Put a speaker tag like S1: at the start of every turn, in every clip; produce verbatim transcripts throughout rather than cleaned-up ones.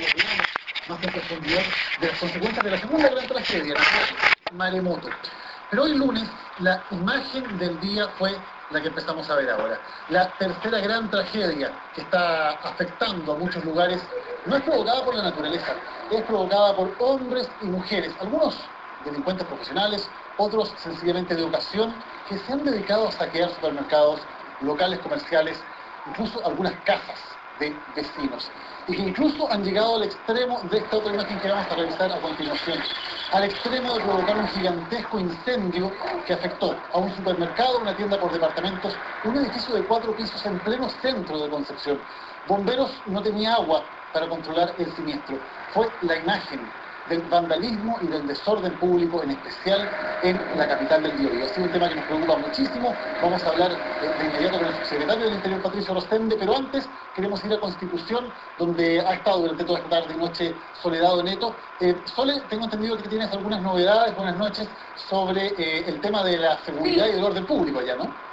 S1: veamos más en profundidad de las consecuencias de la segunda gran tragedia, el maremoto. Pero hoy lunes, la imagen del día fue la que empezamos a ver ahora. La tercera gran tragedia que está afectando a muchos lugares no es provocada por la naturaleza, es provocada por hombres y mujeres, algunos delincuentes profesionales, otros sencillamente de ocasión, que se han dedicado a saquear supermercados, locales comerciales, incluso algunas casas de vecinos, y que incluso han llegado al extremo de esta otra imagen que vamos a revisar a continuación, al extremo de provocar un gigantesco incendio que afectó a un supermercado, una tienda por departamentos, un edificio de cuatro pisos en pleno centro de Concepción. Bomberos no tenía agua para controlar el siniestro. Fue la imagen del vandalismo y del desorden público, en especial en la capital del Biobío. Ha sido un tema que nos preocupa muchísimo. Vamos a hablar de, de inmediato con el subsecretario del Interior, Patricio Rostende, pero antes queremos ir a Constitución, donde ha estado durante toda esta tarde y noche Soledad Neto. Eh, Sole, tengo entendido que tienes algunas novedades, buenas noches, sobre eh, el tema de la seguridad sí. y del orden público allá, ¿no?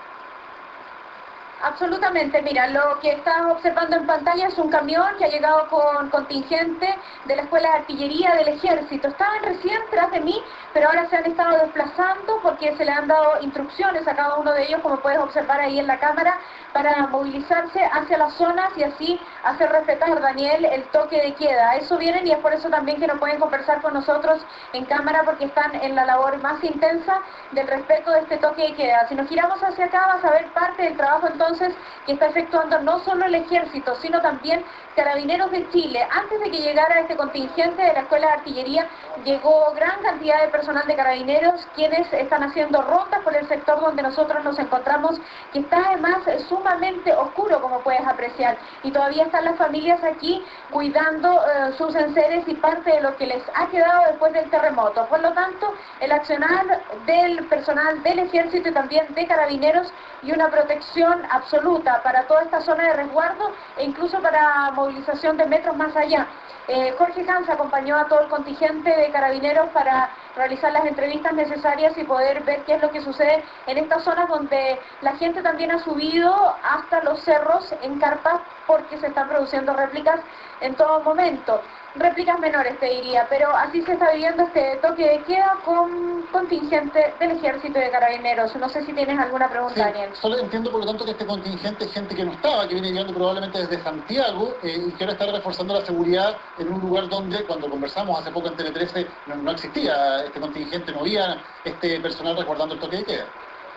S2: Absolutamente, mira, lo que estás observando en pantalla es un camión que ha llegado con contingente de la Escuela de Artillería del Ejército. Estaban recién tras de mí, pero ahora se han estado desplazando porque se le han dado instrucciones a cada uno de ellos, como puedes observar ahí en la cámara, para movilizarse hacia las zonas y así hacer respetar, Daniel, el toque de queda. A eso vienen y es por eso también que no pueden conversar con nosotros en cámara, porque están en la labor más intensa del respeto de este toque de queda. Si nos giramos hacia acá vas a ver parte del trabajo entonces que está efectuando no solo el Ejército, sino también Carabineros de Chile. Antes de que llegara este contingente de la Escuela de Artillería, llegó gran cantidad de personal de Carabineros, quienes están haciendo rondas por el sector donde nosotros nos encontramos, que está además sumamente oscuro, como puedes apreciar, y todavía están las familias aquí cuidando eh, sus enseres y parte de lo que les ha quedado después del terremoto. Por lo tanto, el accionar del personal del Ejército y también de Carabineros y una protección absoluta para toda esta zona de resguardo e incluso para movilización de metros más allá. Eh, Jorge Hans acompañó a todo el contingente de Carabineros para realizar las entrevistas necesarias y poder ver qué es lo que sucede en estas zonas donde la gente también ha subido hasta los cerros en carpas porque se están produciendo réplicas en todo momento. Réplicas menores, te diría, pero así se está viviendo este toque de queda con contingente del Ejército y de Carabineros. No sé si tienes alguna pregunta, sí, Daniel.
S1: Solo entiendo, por lo tanto, que este contingente es gente que no estaba, que viene llegando probablemente desde Santiago eh, y que ahora está reforzando la seguridad en un lugar donde, cuando conversamos hace poco en Tele trece, no, no existía este contingente, no había este personal resguardando el toque de queda.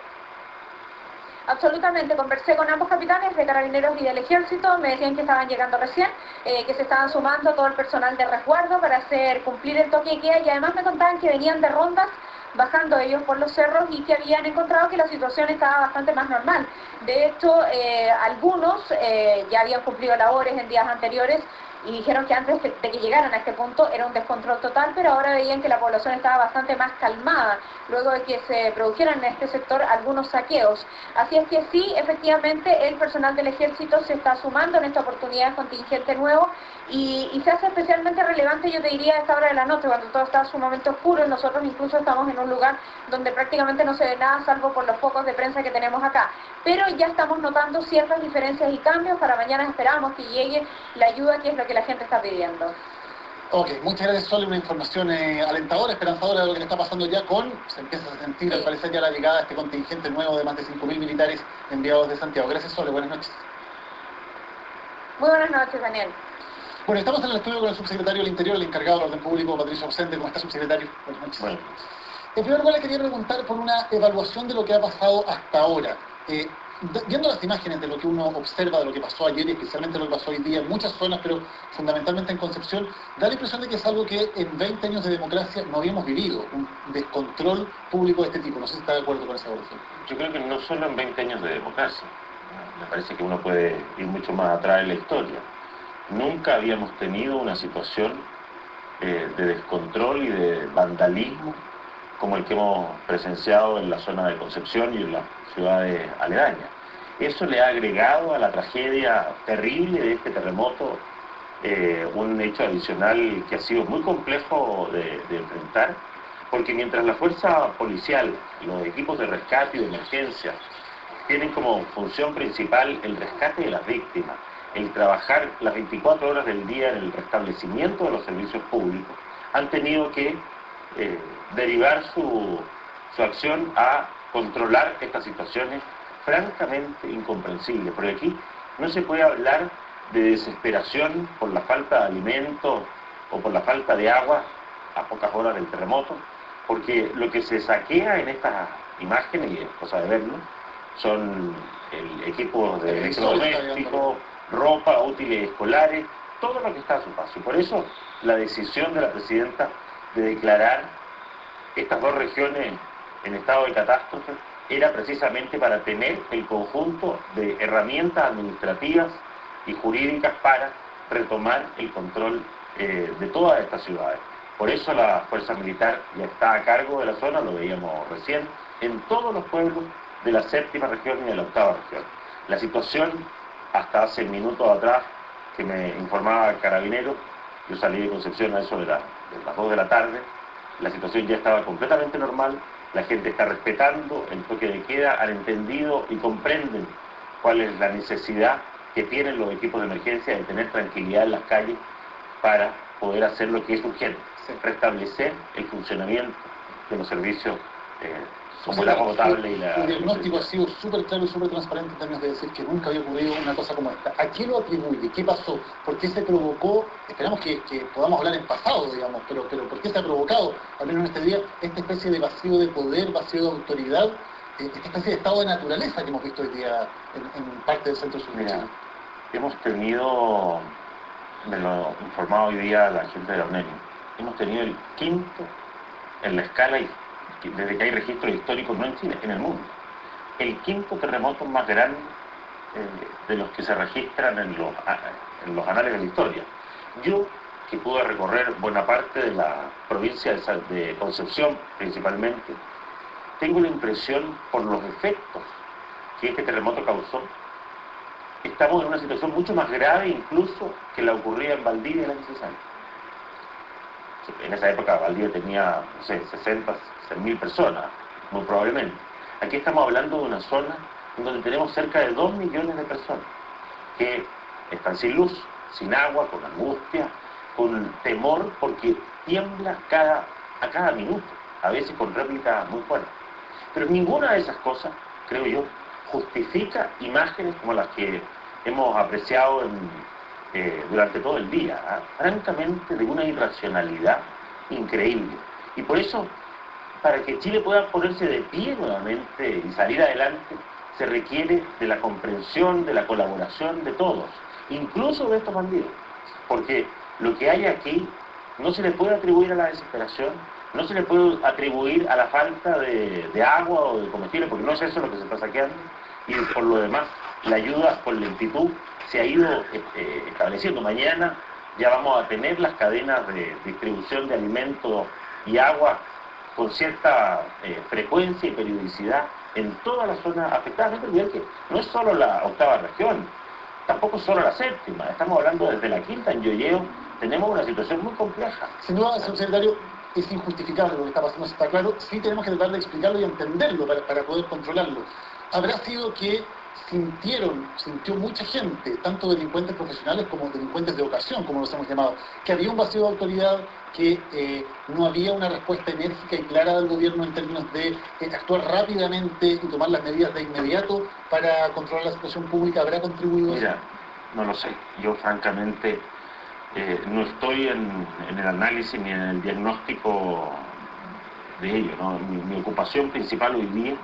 S2: Absolutamente, conversé con ambos capitanes de Carabineros y del Ejército, me decían que estaban llegando recién, eh, que se estaban sumando todo el personal de resguardo para hacer cumplir el toque de queda y además me contaban que venían de rondas bajando ellos por los cerros y que habían encontrado que la situación estaba bastante más normal. De hecho, eh, algunos eh, ya habían cumplido labores en días anteriores y dijeron que antes de que llegaran a este punto era un descontrol total, pero ahora veían que la población estaba bastante más calmada luego de que se produjeran en este sector algunos saqueos. Así es que sí, efectivamente, el personal del Ejército se está sumando en esta oportunidad contingente nuevo y, y se hace especialmente relevante, yo te diría, a esta hora de la noche, cuando todo está sumamente oscuro. Nosotros incluso estamos en un lugar donde prácticamente no se ve nada salvo por los focos de prensa que tenemos acá. Pero ya estamos notando ciertas diferencias y cambios. Para mañana esperamos que llegue la ayuda, que es lo que la gente está pidiendo.
S1: Ok, muchas gracias, Sole. Una información eh, alentadora, esperanzadora de lo que está pasando ya con, se empieza a sentir sí. al parecer ya la llegada de este contingente nuevo de más de cinco mil militares enviados de Santiago. Gracias, Sole. Buenas noches.
S2: Muy buenas noches, Daniel.
S1: Bueno, estamos en el estudio con el subsecretario del Interior, el encargado del orden público, Patricio Rostende. ¿Cómo está, subsecretario? Buenas noches. Bueno. En primer lugar, le quería preguntar por una evaluación de lo que ha pasado hasta ahora. Eh, Viendo las imágenes de lo que uno observa de lo que pasó ayer y especialmente lo que pasó hoy día en muchas zonas, pero fundamentalmente en Concepción, da la impresión de que es algo que en veinte años de democracia no habíamos vivido, un descontrol público de este tipo. No sé si está de acuerdo con esa evaluación.
S3: Yo creo que no solo en veinte años de democracia, me parece que uno puede ir mucho más atrás en la historia. Nunca habíamos tenido una situación eh, de descontrol y de vandalismo como el que hemos presenciado en la zona de Concepción y en las ciudades aledañas. Eso le ha agregado a la tragedia terrible de este terremoto eh, un hecho adicional que ha sido muy complejo de, de enfrentar, porque mientras la fuerza policial, los equipos de rescate y de emergencia tienen como función principal el rescate de las víctimas, el trabajar las veinticuatro horas del día en el restablecimiento de los servicios públicos, han tenido que eh, derivar su, su acción a controlar estas situaciones francamente incomprensibles. Porque aquí no se puede hablar de desesperación por la falta de alimentos o por la falta de agua a pocas horas del terremoto, porque lo que se saquea en estas imágenes, y es cosa de verlo, son el equipo de electrodomésticos, ropa, útiles escolares, todo lo que está a su paso. Y por eso la decisión de la presidenta de declarar estas dos regiones en estado de catástrofe era precisamente para tener el conjunto de herramientas administrativas y jurídicas para retomar el control eh, de todas estas ciudades. Por eso la fuerza militar ya está a cargo de la zona, lo veíamos recién, en todos los pueblos de la séptima región y de la octava región. La situación, hasta hace minutos atrás, que me informaba el carabinero, yo salí de Concepción a eso de, la, de las dos de la tarde, la situación ya estaba completamente normal, la gente está respetando el toque de queda, han entendido y comprenden cuál es la necesidad que tienen los equipos de emergencia de tener tranquilidad en las calles para poder hacer lo que es urgente, restablecer el funcionamiento de los servicios eh, como el agua potable y la...
S1: El diagnóstico ha sido súper claro y súper transparente en términos de decir que nunca había ocurrido una cosa como esta. ¿A qué lo atribuye? ¿Qué pasó? ¿Por qué se provocó? Esperamos que, que podamos hablar en pasado, digamos, pero, pero ¿por qué se ha provocado, al menos en este día, esta especie de vacío de poder, vacío de autoridad, eh, esta especie de estado de naturaleza que hemos visto hoy día en, en parte del centro sur de Chile?
S3: Hemos tenido, me lo informaba hoy día la gente de la UNED, hemos tenido el quinto en la escala y desde que hay registros históricos, no en Chile, en el mundo, el quinto terremoto más grande eh, de los que se registran en los, en los anales de la historia. Yo, que pude recorrer buena parte de la provincia de, de Concepción, principalmente, tengo la impresión, por los efectos que este terremoto causó, estamos en una situación mucho más grave incluso que la ocurrida en Valdivia el año sesenta. En esa época Valdivia tenía, no sé, sesenta, cien mil personas, muy probablemente. Aquí estamos hablando de una zona en donde tenemos cerca de dos millones de personas que están sin luz, sin agua, con angustia, con temor, porque tiembla cada, a cada minuto, a veces con réplicas muy fuertes. Pero ninguna de esas cosas, creo yo, justifica imágenes como las que hemos apreciado en... Eh, durante todo el día, ¿eh? francamente de una irracionalidad increíble. Y por eso, para que Chile pueda ponerse de pie nuevamente y salir adelante, se requiere de la comprensión, de la colaboración de todos, incluso de estos bandidos. Porque lo que hay aquí no se le puede atribuir a la desesperación, no se le puede atribuir a la falta de, de agua o de comestible, porque no es eso lo que se está saqueando, y por lo demás, la ayuda con lentitud se ha ido eh, estableciendo. Mañana ya vamos a tener las cadenas de distribución de alimentos y agua con cierta eh, frecuencia y periodicidad en toda la zona afectada. No olvidar que no es solo la octava región, tampoco solo la séptima, estamos hablando desde la quinta en Yoyeo, tenemos una situación muy compleja.
S1: Sin duda, señor secretario, es injustificable lo que está pasando, está claro, sí tenemos que tratar de explicarlo y entenderlo para, para poder controlarlo. Habrá sido que sintieron, sintió mucha gente, tanto delincuentes profesionales como delincuentes de ocasión, como los hemos llamado, que había un vacío de autoridad, que eh, no había una respuesta enérgica y clara del gobierno en términos de eh, actuar rápidamente y tomar las medidas de inmediato para controlar la situación pública. ¿Habrá contribuido?
S3: Mira, no lo sé. Yo francamente eh, no estoy en, en el análisis ni en el diagnóstico de ello, ¿no? Mi, mi ocupación principal hoy día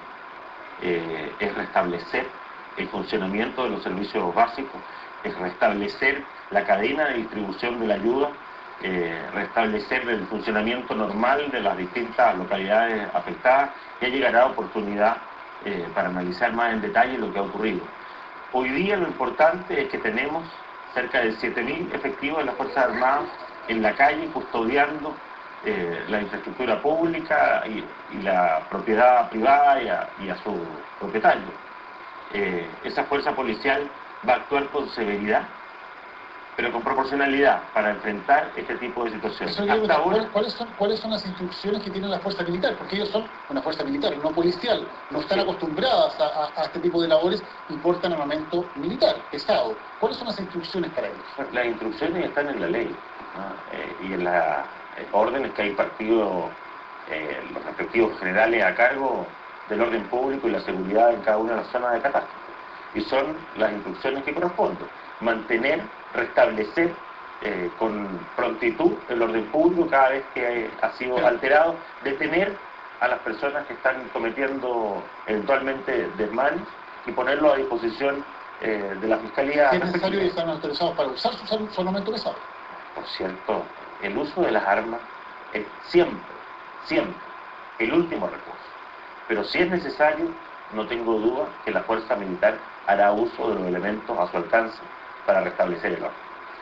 S3: eh, es restablecer el funcionamiento de los servicios básicos, es restablecer la cadena de distribución de la ayuda, eh, restablecer el funcionamiento normal de las distintas localidades afectadas. Ya llegará oportunidad eh, para analizar más en detalle lo que ha ocurrido. Hoy día lo importante es que tenemos cerca de siete mil efectivos de las Fuerzas Armadas en la calle custodiando eh, la infraestructura pública y, y la propiedad privada y a, y a su propietario. Eh, esa fuerza policial va a actuar con severidad pero con proporcionalidad para enfrentar este tipo de situaciones.
S1: Eso digo,
S3: Hasta ahora,
S1: ¿cuáles son, ¿Cuáles son las instrucciones que tiene la fuerza militar? Porque ellos son una fuerza militar, no policial, no están
S3: Sí.
S1: acostumbradas a, a, a este tipo de labores y portan armamento militar, pesado. ¿Cuáles son las instrucciones para ellos?
S3: las instrucciones están en la ley, ¿no? eh, y en las eh, órdenes que hay partido, eh, los respectivos generales a cargo del orden público y la seguridad en cada una de las zonas de catástrofe. Y son las instrucciones que corresponden. Mantener, restablecer eh, con prontitud el orden público cada vez que ha sido alterado, detener a las personas que están cometiendo eventualmente desmanes y ponerlo a disposición eh, de la Fiscalía.
S1: Si es necesario y están autorizados para usar su, su armamento pesado.
S3: Por cierto, el uso de las armas es siempre, siempre el último recurso. Pero si es necesario, no tengo duda que la fuerza militar hará uso de los elementos a su alcance para restablecer el orden.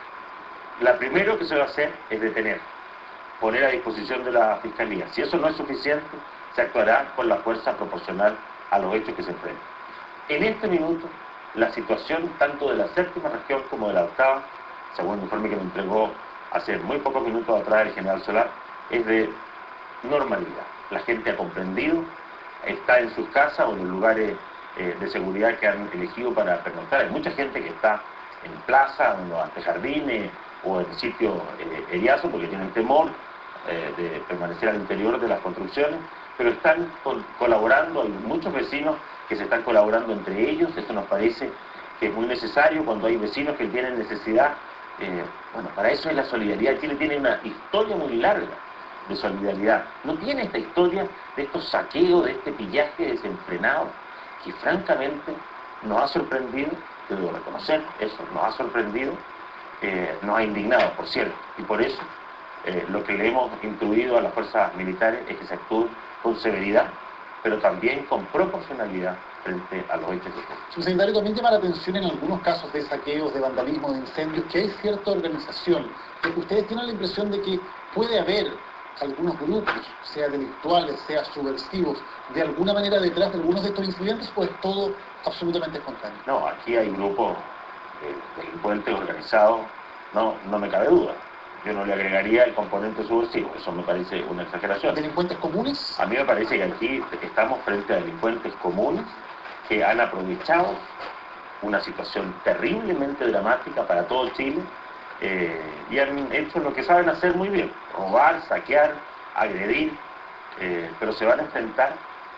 S3: La primero que se va a hacer es detener, poner a disposición de la Fiscalía. Si eso no es suficiente, se actuará con la fuerza proporcional a los hechos que se enfrentan. En este minuto, la situación tanto de la séptima región como de la octava, según el informe que me entregó hace muy pocos minutos atrás el general Solar, es de normalidad. La gente ha comprendido, está en sus casas o en los lugares eh, de seguridad que han elegido para pernoctar. Hay mucha gente que está en plaza, en los antejardines o en sitios eh, heriazos porque tienen temor eh, de permanecer al interior de las construcciones, pero están col colaborando, hay muchos vecinos que se están colaborando entre ellos. Eso nos parece que es muy necesario cuando hay vecinos que tienen necesidad. Eh, bueno, para eso es la solidaridad. Chile tiene una historia muy larga de solidaridad. No tiene esta historia de estos saqueos, de este pillaje desenfrenado, que francamente nos ha sorprendido, te debo reconocer, eso nos ha sorprendido, eh, nos ha indignado, por cierto, y por eso eh, lo que le hemos instruido a las fuerzas militares es que se actúe con severidad, pero también con proporcionalidad frente a los hechos que ocurren.
S1: Subsecretario, también llama la atención en algunos casos de saqueos, de vandalismo, de incendios, que hay cierta organización. ¿Ustedes tienen la impresión de que puede haber algunos grupos, sea delictuales, sea subversivos, de alguna manera detrás de algunos de estos incidentes, o es todo absolutamente espontáneo?
S3: No, aquí hay grupos de delincuentes organizados, no, no me cabe duda. Yo no le agregaría el componente subversivo, eso me parece una exageración.
S1: ¿Delincuentes comunes?
S3: A mí me parece que aquí estamos frente a delincuentes comunes que han aprovechado una situación terriblemente dramática para todo Chile eh, y han hecho lo que saben hacer muy bien: robar, saquear, agredir, eh, pero se van a enfrentar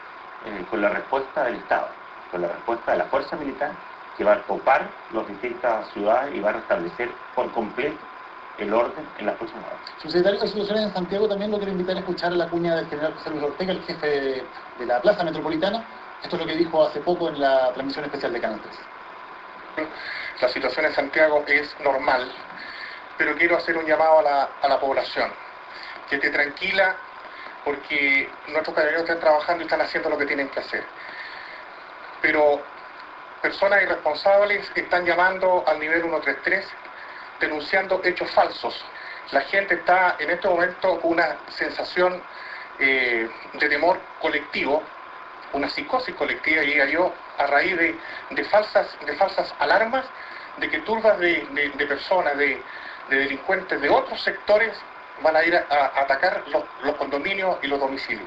S3: eh, con la respuesta del Estado, con la respuesta de la fuerza militar, que va a copar las distintas ciudades y va a restablecer por completo el orden en las próximas horas.
S1: Subsecretario de Instituciones en Santiago, también lo quiero invitar a escuchar la cuña del general José Luis Ortega, el jefe de, de la Plaza Metropolitana. Esto es lo que dijo hace poco en la transmisión especial de Canal tres.
S4: La situación en Santiago es normal, pero quiero hacer un llamado a la, a la población, que esté tranquila, porque nuestros carabineros están trabajando y están haciendo lo que tienen que hacer. Pero personas irresponsables están llamando al nivel ciento treinta y tres, denunciando hechos falsos. La gente está en este momento con una sensación eh, de temor colectivo, una psicosis colectiva, diría yo, a raíz de, de, falsas, de falsas alarmas, de que turbas de, de, de personas, de, de delincuentes de otros sectores van a ir a, a atacar los, los condominios y los domicilios.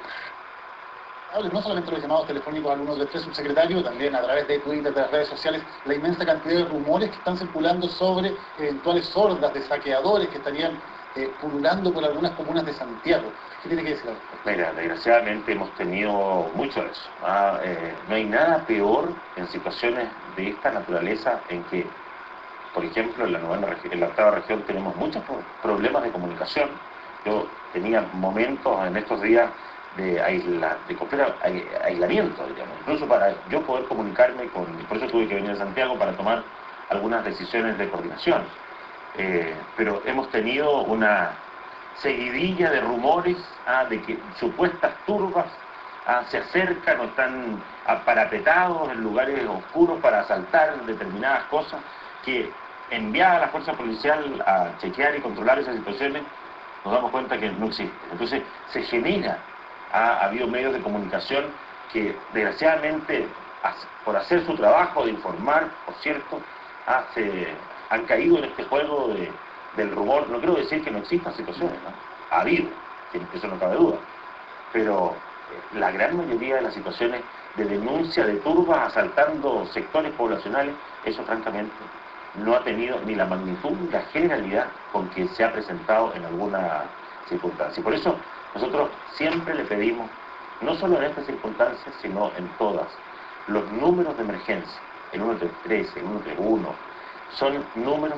S1: No solamente los llamados telefónicos al ciento treinta y tres, subsecretario, también a través de Twitter, de las redes sociales, la inmensa cantidad de rumores que están circulando sobre eventuales hordas de saqueadores que estarían eh, pululando por algunas comunas de Santiago. ¿Qué tiene que decir al respecto?
S3: Mira, desgraciadamente hemos tenido mucho de eso. ¿ah? Eh, no hay nada peor en situaciones de esta naturaleza en que, por ejemplo, en la, novena, en la octava región tenemos muchos problemas de comunicación. Yo tenía momentos en estos días de, aisla, de completo aislamiento, digamos, incluso para yo poder comunicarme con, por eso tuve que venir a Santiago para tomar algunas decisiones de coordinación. Eh, pero hemos tenido una seguidilla de rumores ah, de que supuestas turbas ah, se acercan o están aparapetados en lugares oscuros para asaltar determinadas cosas, que enviada a la fuerza policial a chequear y controlar esas situaciones, nos damos cuenta que no existe. Entonces se genera, ha habido medios de comunicación que desgraciadamente, por hacer su trabajo de informar, por cierto, ah, se, han caído en este juego de, del rumor. No quiero decir que no existan situaciones, ¿no? Ha habido, eso no cabe duda, pero eh, la gran mayoría de las situaciones de denuncia de turbas asaltando sectores poblacionales, eso francamente no ha tenido ni la magnitud ni la generalidad con que se ha presentado en alguna circunstancia. Y por eso nosotros siempre le pedimos, no solo en estas circunstancias, sino en todas, los números de emergencia, el uno tres tres, el uno tres uno, son números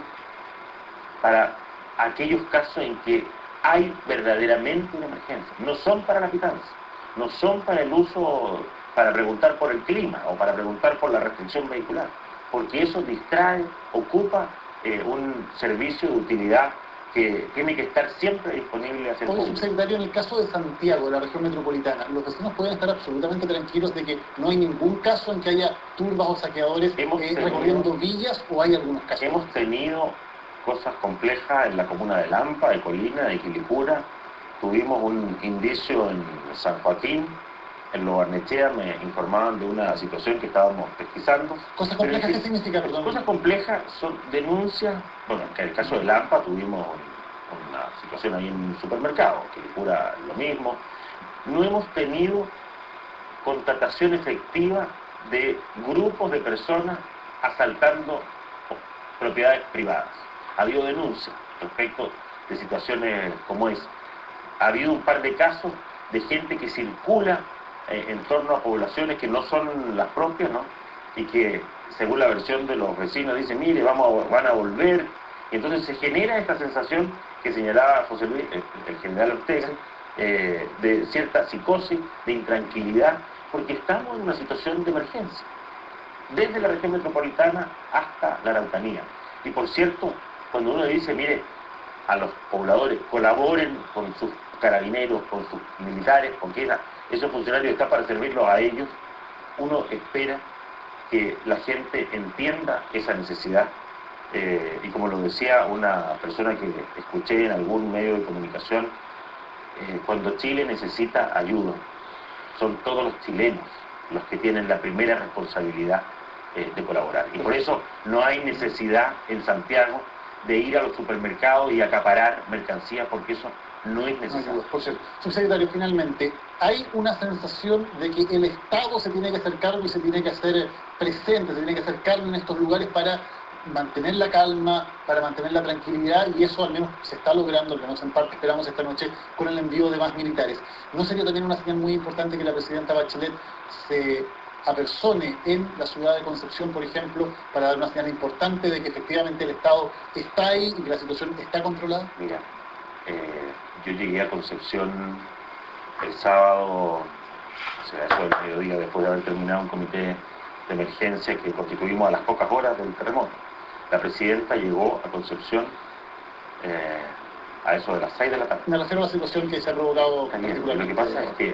S3: para aquellos casos en que hay verdaderamente una emergencia. No son para la pitanza, no son para el uso, para preguntar por el clima o para preguntar por la restricción vehicular, porque eso distrae, ocupa eh, un servicio de utilidad que tiene que estar siempre disponible hacia el
S1: Oye,
S3: público.
S1: subsecretario, en el caso de Santiago, de la región metropolitana, los vecinos pueden estar absolutamente tranquilos de que no hay ningún caso en que haya turbas o saqueadores
S3: Hemos
S1: eh,
S3: tenido-
S1: recorriendo villas, o hay algunos casos.
S3: Hemos tenido cosas complejas en la comuna de Lampa, de Colina, de Quilicura. Tuvimos un indicio en San Joaquín, en Lo Barnechea me informaban de una situación que estábamos pesquisando.
S1: Cosas
S3: Pero
S1: complejas,
S3: es
S1: ¿qué
S3: que
S1: significa, perdón?
S3: Cosas complejas son denuncias, bueno, en el caso de Lampa tuvimos una situación ahí en un supermercado, Quilicura lo mismo. No hemos tenido contratación efectiva de grupos de personas asaltando propiedades privadas. Ha habido denuncias respecto de situaciones como esa. Ha habido un par de casos de gente que circula eh, en torno a poblaciones que no son las propias, ¿no? Y que, según la versión de los vecinos, dicen, mire, vamos a, van a volver. Y entonces se genera esta sensación que señalaba José Luis, el, el general Ortega, eh, de cierta psicosis, de intranquilidad, porque estamos en una situación de emergencia, desde la región metropolitana hasta la Araucanía. Y por cierto, cuando uno dice, mire, a los pobladores, colaboren con sus carabineros, con sus militares, porque esa, esos funcionarios están para servirlos a ellos, uno espera que la gente entienda esa necesidad. Eh, y como lo decía una persona que escuché en algún medio de comunicación, eh, cuando Chile necesita ayuda, son todos los chilenos los que tienen la primera responsabilidad eh, de colaborar. Y por eso no hay necesidad en Santiago de ir a los supermercados y acaparar mercancías, porque eso no es necesario.
S1: Por cierto, subsecretario, finalmente, ¿hay una sensación de que el Estado se tiene que hacer cargo y se tiene que hacer presente, se tiene que hacer cargo en estos lugares para mantener la calma, para mantener la tranquilidad, y eso al menos se está logrando, al menos en parte esperamos esta noche, con el envío de más militares? ¿No sería también una señal muy importante que la presidenta Bachelet se apersone en la ciudad de Concepción, por ejemplo, para dar una señal importante de que efectivamente el Estado está ahí y que la situación está controlada?
S3: Mira, eh, yo llegué a Concepción el sábado, o sea, eso del mediodía, después de haber terminado un comité de emergencia que constituimos a las pocas horas del terremoto. La presidenta llegó a Concepción eh, a eso de las seis de la tarde.
S1: Me refiero a la situación que se ha provocado
S3: También, lo
S1: particularmente.
S3: que pasa es que eh,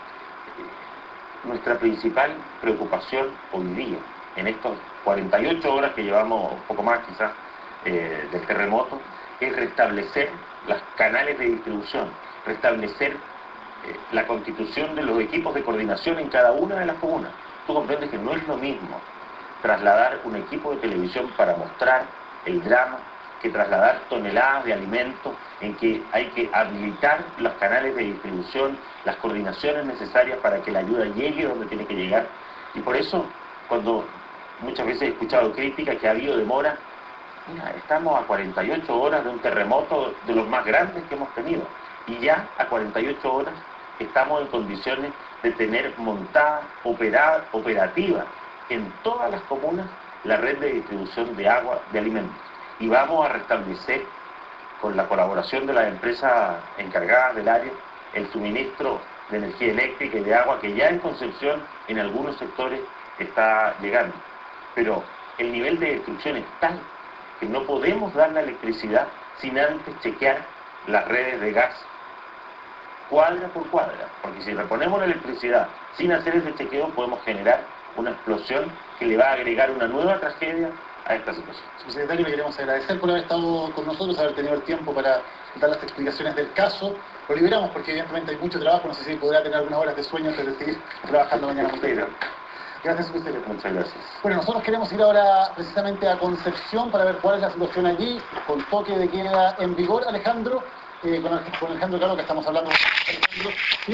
S3: nuestra principal preocupación hoy día, en estas cuarenta y ocho horas que llevamos, un poco más quizás, eh, del terremoto, es restablecer los canales de distribución, restablecer eh, la constitución de los equipos de coordinación en cada una de las comunas. Tú comprendes que no es lo mismo trasladar un equipo de televisión para mostrar el drama que trasladar toneladas de alimentos, en que hay que habilitar los canales de distribución, las coordinaciones necesarias para que la ayuda llegue donde tiene que llegar. Y por eso, cuando muchas veces he escuchado críticas que ha habido demora, mira, estamos a cuarenta y ocho horas de un terremoto de los más grandes que hemos tenido, y ya a cuarenta y ocho horas estamos en condiciones de tener montada, operada, operativa en todas las comunas la red de distribución de agua, de alimentos. Y vamos a restablecer, con la colaboración de las empresas encargadas del área, el suministro de energía eléctrica y de agua que ya en Concepción en algunos sectores está llegando. Pero el nivel de destrucción es tal que no podemos dar la electricidad sin antes chequear las redes de gas cuadra por cuadra, porque si reponemos la electricidad sin hacer ese chequeo podemos generar una explosión que le va a agregar una nueva tragedia a esta situación.
S1: Subsecretario, le queremos agradecer por haber estado con nosotros, haber tenido el tiempo para dar las explicaciones del caso. Lo liberamos porque evidentemente hay mucho trabajo, no sé si podrá tener algunas horas de sueño antes de seguir trabajando mañana.
S3: Pero,
S1: Gracias, subsecretario.
S3: Muchas gracias.
S1: Bueno, nosotros queremos ir ahora precisamente a Concepción para ver cuál es la situación allí, con toque de queda en vigor, Alejandro, eh, con, con Alejandro Caro, que estamos hablando. Alejandro.